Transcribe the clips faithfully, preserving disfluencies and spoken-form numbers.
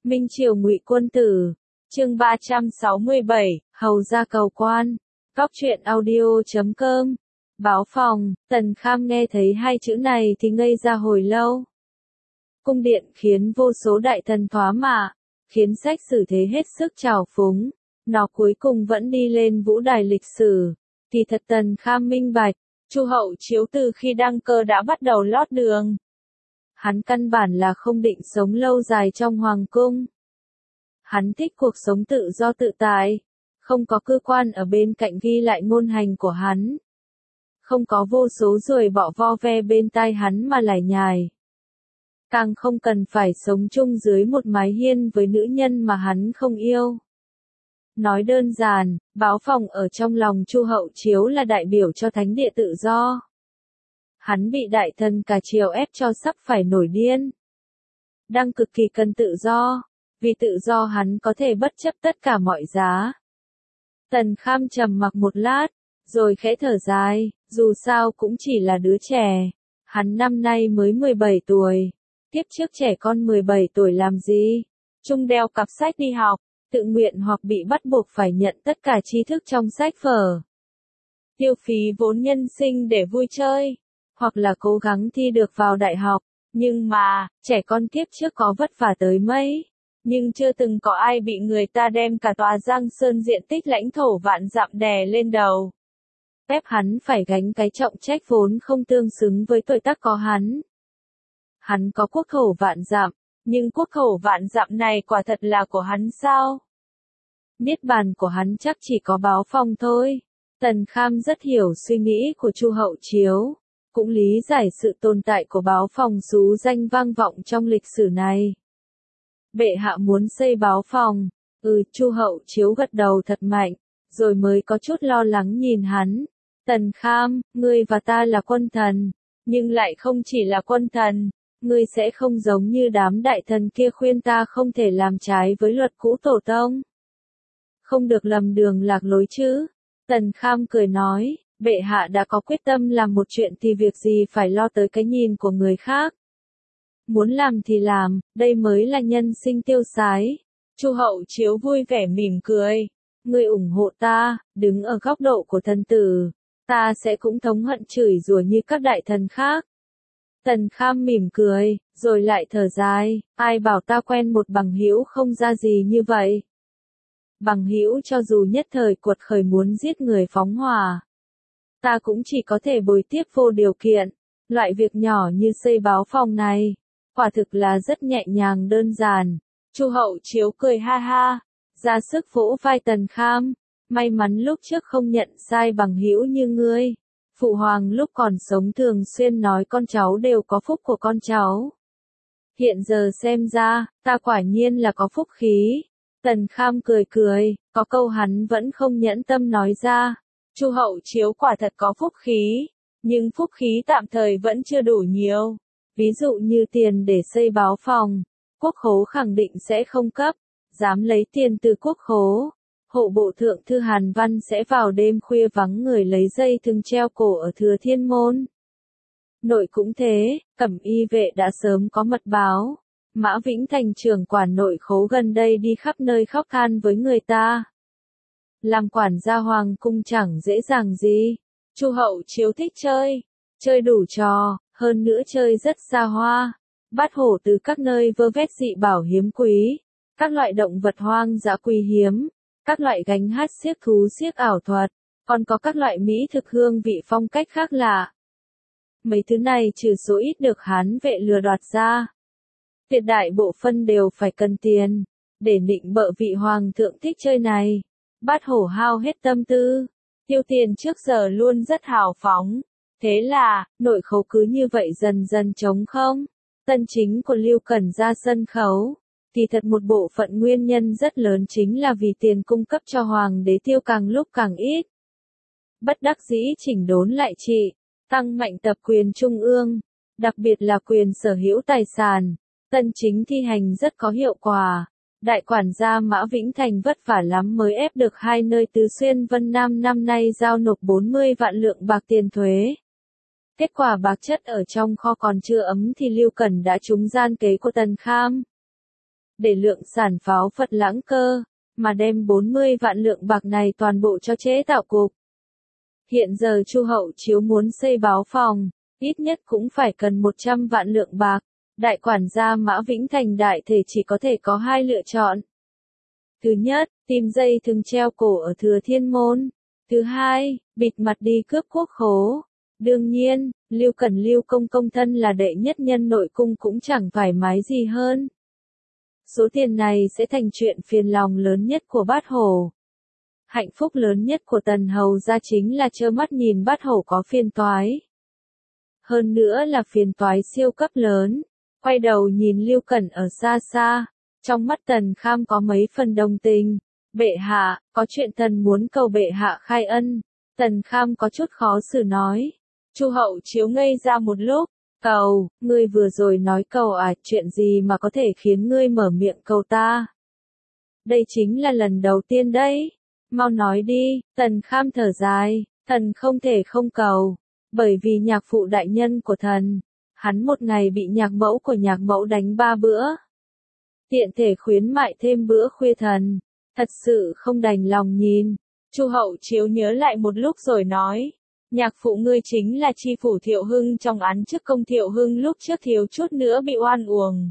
Minh Triều Ngụy Quân Tử, chương ba trăm sáu mươi bảy, Hầu ra cầu quan. Góc truyện audio chấm com. Báo phòng, Tần Kham nghe thấy hai chữ này thì ngây ra hồi lâu. Cung điện khiến vô số đại thần thoá mạ, khiến sách sử thế hết sức trào phúng. Nó cuối cùng vẫn đi lên vũ đài lịch sử. Thì thật Tần Kham minh bạch, Chu Hậu Chiếu từ khi đăng cơ đã bắt đầu lót đường. Hắn căn bản là không định sống lâu dài trong hoàng cung. Hắn thích cuộc sống tự do tự tại, không có cơ quan ở bên cạnh ghi lại ngôn hành của hắn. Không có vô số ruồi bọ vo ve bên tai hắn mà lải nhải. Càng không cần phải sống chung dưới một mái hiên với nữ nhân mà hắn không yêu. Nói đơn giản, báo phòng ở trong lòng Chu Hậu Chiếu là đại biểu cho thánh địa tự do. Hắn bị đại thần cả triều ép cho sắp phải nổi điên. Đang cực kỳ cần tự do, vì tự do hắn có thể bất chấp tất cả mọi giá. Tần Kham trầm mặc một lát, rồi khẽ thở dài, dù sao cũng chỉ là đứa trẻ. Hắn năm nay mới mười bảy tuổi, tiếp trước trẻ con mười bảy tuổi làm gì? Chung đeo cặp sách đi học, tự nguyện hoặc bị bắt buộc phải nhận tất cả tri thức trong sách vở. Tiêu phí vốn nhân sinh để vui chơi, hoặc là cố gắng thi được vào đại học. Nhưng mà, trẻ con kiếp trước có vất vả tới mấy, nhưng chưa từng có ai bị người ta đem cả tòa Giang Sơn diện tích lãnh thổ vạn dặm đè lên đầu. Ép hắn phải gánh cái trọng trách vốn không tương xứng với tuổi tác có hắn. Hắn có quốc khẩu vạn dặm, nhưng quốc khẩu vạn dặm này quả thật là của hắn sao? Niết bàn của hắn chắc chỉ có báo phong thôi. Tần Kham rất hiểu suy nghĩ của Chu Hậu Chiếu, cũng lý giải sự tồn tại của báo phòng xú danh vang vọng trong lịch sử này. Bệ hạ muốn xây báo phòng, ừ, Chu Hậu Chiếu gật đầu thật mạnh, rồi mới có chút lo lắng nhìn hắn. Tần Kham, ngươi và ta là quân thần, nhưng lại không chỉ là quân thần, ngươi sẽ không giống như đám đại thần kia khuyên ta không thể làm trái với luật cũ tổ tông. Không được lầm đường lạc lối chứ. Tần Kham cười nói, bệ hạ đã có quyết tâm làm một chuyện thì việc gì phải lo tới cái nhìn của người khác. Muốn làm thì làm, đây mới là nhân sinh tiêu sái. Chu Hậu Chiếu vui vẻ mỉm cười. Ngươi ủng hộ ta, đứng ở góc độ của thần tử, ta sẽ cũng thống hận chửi rủa như các đại thần khác. Tần Kham mỉm cười, rồi lại thở dài, ai bảo ta quen một bằng hữu không ra gì như vậy. Bằng hữu cho dù nhất thời cuột khởi muốn giết người phóng hỏa, ta cũng chỉ có thể bồi tiếp vô điều kiện. Loại việc nhỏ như xây báo phòng này, quả thực là rất nhẹ nhàng đơn giản. Chu Hậu Chiếu cười ha ha, ra sức vỗ vai Tần Kham. May mắn lúc trước không nhận sai bằng hữu như ngươi. Phụ hoàng lúc còn sống thường xuyên nói con cháu đều có phúc của con cháu. Hiện giờ xem ra, ta quả nhiên là có phúc khí. Tần Kham cười cười, có câu hắn vẫn không nhẫn tâm nói ra. Chu Hậu Chiếu quả thật có phúc khí, nhưng phúc khí tạm thời vẫn chưa đủ nhiều. Ví dụ như tiền để xây báo phòng, quốc khố khẳng định sẽ không cấp, dám lấy tiền từ quốc khố. Hộ bộ thượng thư Hàn Văn sẽ vào đêm khuya vắng người lấy dây thừng treo cổ ở Thừa Thiên Môn. Nội cũng thế, Cẩm Y vệ đã sớm có mật báo. Mã Vĩnh Thành trưởng quản nội khố gần đây đi khắp nơi khóc than với người ta. Làm quản gia hoàng cung chẳng dễ dàng gì. Chu Hậu Chiếu thích chơi, chơi đủ trò, hơn nữa chơi rất xa hoa. Bắt hổ từ các nơi vơ vét dị bảo hiếm quý, các loại động vật hoang dã quý hiếm, các loại gánh hát xiếc thú xiếc ảo thuật, còn có các loại mỹ thực hương vị phong cách khác lạ. Mấy thứ này trừ số ít được Hán vệ lừa đoạt ra, tuyệt đại bộ phân đều phải cần tiền, để nịnh bợ vị hoàng thượng thích chơi này. Bát hổ hao hết tâm tư, tiêu tiền trước giờ luôn rất hào phóng, thế là, nội khấu cứ như vậy dần dần trống không. Tân chính của Lưu Cần ra sân khấu, thì thật một bộ phận nguyên nhân rất lớn chính là vì tiền cung cấp cho hoàng đế tiêu càng lúc càng ít. Bất đắc dĩ chỉnh đốn lại trị, tăng mạnh tập quyền trung ương, đặc biệt là quyền sở hữu tài sản. Tân chính thi hành rất có hiệu quả. Đại quản gia Mã Vĩnh Thành vất vả lắm mới ép được hai nơi Tứ Xuyên Vân Nam năm nay giao nộp bốn mươi vạn lượng bạc tiền thuế. Kết quả bạc chất ở trong kho còn chưa ấm thì Lưu Cần đã trúng gian kế của Tần Kham. để lượng sản pháo Phật Lãng Cơ, mà đem bốn mươi vạn lượng bạc này toàn bộ cho chế tạo cục. Hiện giờ Chu Hậu Chiếu muốn xây báo phòng, ít nhất cũng phải cần một trăm vạn lượng bạc. Đại quản gia Mã Vĩnh Thành đại thể chỉ có thể có hai lựa chọn. Thứ nhất, tìm dây thừng treo cổ ở Thừa Thiên Môn. Thứ hai, bịt mặt đi cướp quốc khố. Đương nhiên, Lưu Cẩn Lưu công công thân là đệ nhất nhân nội cung cũng chẳng thoải mái gì hơn. Số tiền này sẽ thành chuyện phiền lòng lớn nhất của Bát Hổ. Hạnh phúc lớn nhất của Tần Hầu gia chính là trơ mắt nhìn Bát Hổ có phiền toái. Hơn nữa là phiền toái siêu cấp lớn. Quay đầu nhìn Lưu Cẩn ở xa xa, trong mắt Tần Kham có mấy phần đồng tình. Bệ hạ, có chuyện thần muốn cầu bệ hạ khai ân. Tần Kham có chút khó xử nói. Chu Hậu Chiếu ngây ra một lúc. Cầu, ngươi vừa rồi nói cầu à, chuyện gì mà có thể khiến ngươi mở miệng cầu ta? Đây chính là lần đầu tiên đấy. Mau nói đi. Tần Kham thở dài. Thần không thể không cầu. Bởi vì nhạc phụ đại nhân của thần. Hắn một ngày bị nhạc mẫu của nhạc mẫu đánh ba bữa. Tiện thể khuyến mại thêm bữa khuya thần. Thật sự không đành lòng nhìn. Chu Hậu Chiếu nhớ lại một lúc rồi nói. Nhạc phụ ngươi chính là chi phủ Thiệu Hưng trong án trước công Thiệu Hưng lúc trước thiếu chút nữa bị oan uổng.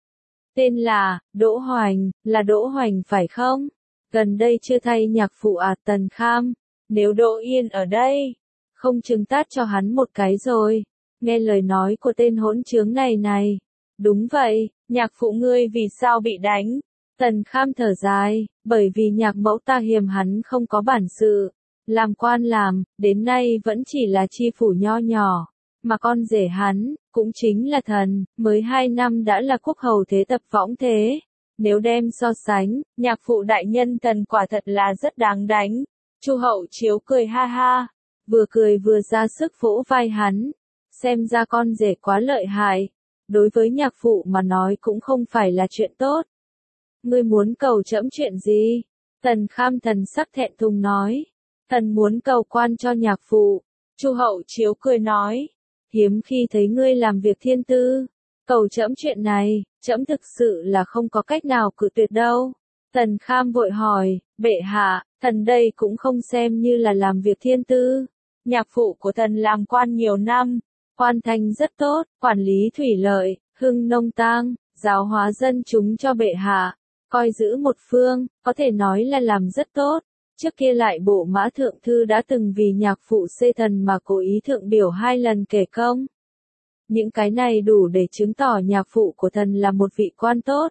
Tên là, Đỗ Hoành, là Đỗ Hoành phải không? Gần đây chưa thay nhạc phụ à Tần Kham. Nếu Đỗ Yên ở đây, không chừng tát cho hắn một cái rồi. Nghe lời nói của tên hỗn trướng này này. Đúng vậy, nhạc phụ ngươi vì sao bị đánh? Tần Kham thở dài, bởi vì nhạc mẫu ta hiềm hắn không có bản sự. Làm quan làm, đến nay vẫn chỉ là chi phủ nho nhỏ. Mà con rể hắn, cũng chính là thần, mới hai năm đã là quốc hầu thế tập võng thế. Nếu đem so sánh, nhạc phụ đại nhân thần quả thật là rất đáng đánh. Chu Hậu Chiếu cười ha ha, vừa cười vừa ra sức vỗ vai hắn. Xem ra con rể quá lợi hại. Đối với nhạc phụ mà nói cũng không phải là chuyện tốt. Ngươi muốn cầu trẫm chuyện gì? Tần Kham thần sắc thẹn thùng nói. Thần muốn cầu quan cho nhạc phụ. Chu Hậu Chiếu cười nói. Hiếm khi thấy ngươi làm việc thiên tư. Cầu trẫm chuyện này, trẫm thực sự là không có cách nào cự tuyệt đâu. Tần Kham vội hỏi, bệ hạ, thần đây cũng không xem như là làm việc thiên tư. Nhạc phụ của thần làm quan nhiều năm. Quan thành rất tốt, quản lý thủy lợi, hưng nông tang, giáo hóa dân chúng cho bệ hạ. Coi giữ một phương, có thể nói là làm rất tốt. Trước kia lại bộ mã thượng thư đã từng vì nhạc phụ xê thần mà cố ý thượng biểu hai lần kể công. Những cái này đủ để chứng tỏ nhạc phụ của thần là một vị quan tốt.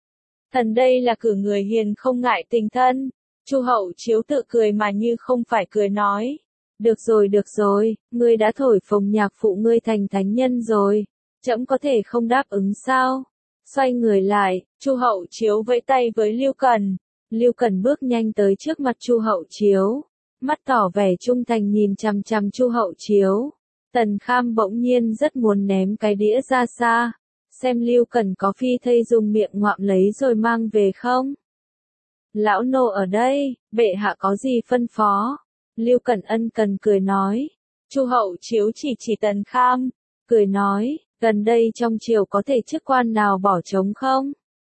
Thần đây là cử người hiền không ngại tình thân. Chu Hậu Chiếu tự cười mà như không phải cười nói. Được rồi được rồi, ngươi đã thổi phồng nhạc phụ ngươi thành thánh nhân rồi. Trẫm có thể không đáp ứng sao? Xoay người lại, Chu Hậu Chiếu vẫy tay với Lưu Cần. Lưu Cần bước nhanh tới trước mặt Chu Hậu Chiếu, mắt tỏ vẻ trung thành nhìn chằm chằm Chu Hậu Chiếu. Tần Kham bỗng nhiên rất muốn ném cái đĩa ra xa, xem Lưu Cần có phi thây dùng miệng ngoạm lấy rồi mang về không. Lão nô ở đây, bệ hạ có gì phân phó? Lưu Cần ân cần cười nói. Chu Hậu Chiếu chỉ chỉ Tần Kham, cười nói, gần đây trong triều có thể chức quan nào bỏ trống không?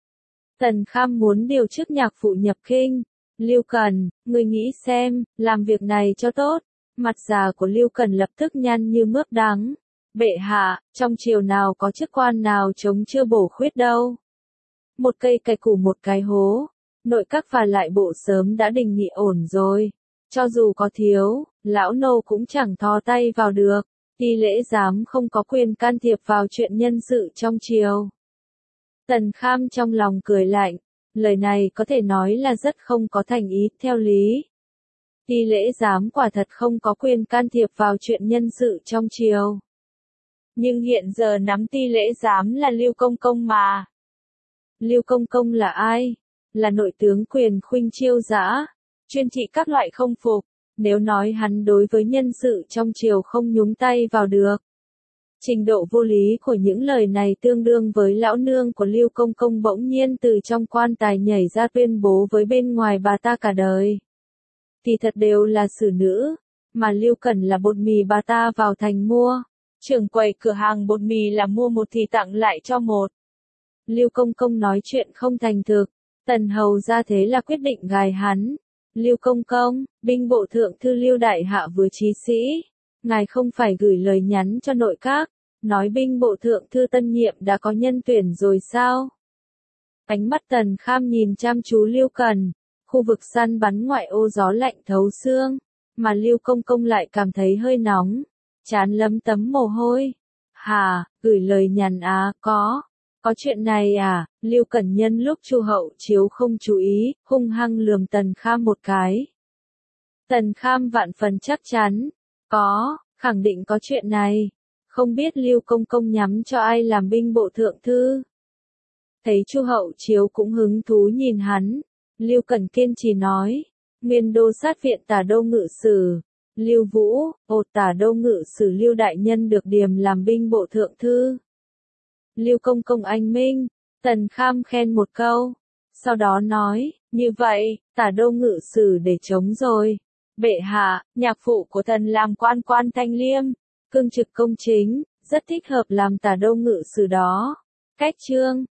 Tần Kham muốn điều chức nhạc phụ nhập kinh. Lưu Cần, ngươi nghĩ xem, làm việc này cho tốt. Mặt già của Lưu Cần lập tức nhăn như mướp đắng. Bệ hạ, trong triều nào có chức quan nào trống chưa bổ khuyết đâu. Một cây cày củ một cái hố. Nội các và lại bộ sớm đã đình nghị ổn rồi. Cho dù có thiếu, lão nô cũng chẳng thò tay vào được. Ti lễ giám không có quyền can thiệp vào chuyện nhân sự trong triều. Tần Kham trong lòng cười lạnh, lời này có thể nói là rất không có thành ý, theo lý. Ti lễ giám quả thật không có quyền can thiệp vào chuyện nhân sự trong triều. Nhưng hiện giờ nắm ti lễ giám là Lưu Công Công mà. Lưu Công Công là ai? Là nội tướng quyền khuynh chiêu dã, chuyên trị các loại không phục. Nếu nói hắn đối với nhân sự trong triều không nhúng tay vào được. Trình độ vô lý của những lời này tương đương với lão nương của Lưu Công Công bỗng nhiên từ trong quan tài nhảy ra tuyên bố với bên ngoài bà ta cả đời. Thì thật đều là xử nữ, mà Lưu Cẩn là bột mì bà ta vào thành mua. Trưởng quầy cửa hàng bột mì là mua một thì tặng lại cho một. Lưu Công Công nói chuyện không thành thực, Tần hầu ra thế là quyết định gài hắn. Lưu Công Công, binh bộ thượng thư Lưu Đại Hạ vừa trí sĩ, ngài không phải gửi lời nhắn cho nội các, nói binh bộ thượng thư tân nhiệm đã có nhân tuyển rồi sao? Ánh mắt Tần Kham nhìn chăm chú Lưu Cần, khu vực săn bắn ngoại ô gió lạnh thấu xương, mà Lưu Công Công lại cảm thấy hơi nóng, trán lấm tấm mồ hôi. Hà, gửi lời nhắn á, có, có chuyện này à? Lưu Cẩn nhân lúc Chu Hậu Chiếu không chú ý, hung hăng lườm Tần Kham một cái. Tần Kham vạn phần chắc chắn, có, khẳng định có chuyện này, không biết Lưu Công Công nhắm cho ai làm binh bộ thượng thư. Thấy Chu Hậu Chiếu cũng hứng thú nhìn hắn, Lưu Cẩn kiên trì nói, Nguyên đô sát viện Tả đô ngự sử, Lưu Vũ, ột Tả đô ngự sử Lưu đại nhân được điềm làm binh bộ thượng thư. Lưu Công Công anh minh, Tần Kham khen một câu, sau đó nói, như vậy, Tả đô ngự sử để chống rồi. Bệ hạ, nhạc phụ của thần làm quan quan thanh liêm, cương trực công chính, rất thích hợp làm Tả đô ngự sử đó. Cách chương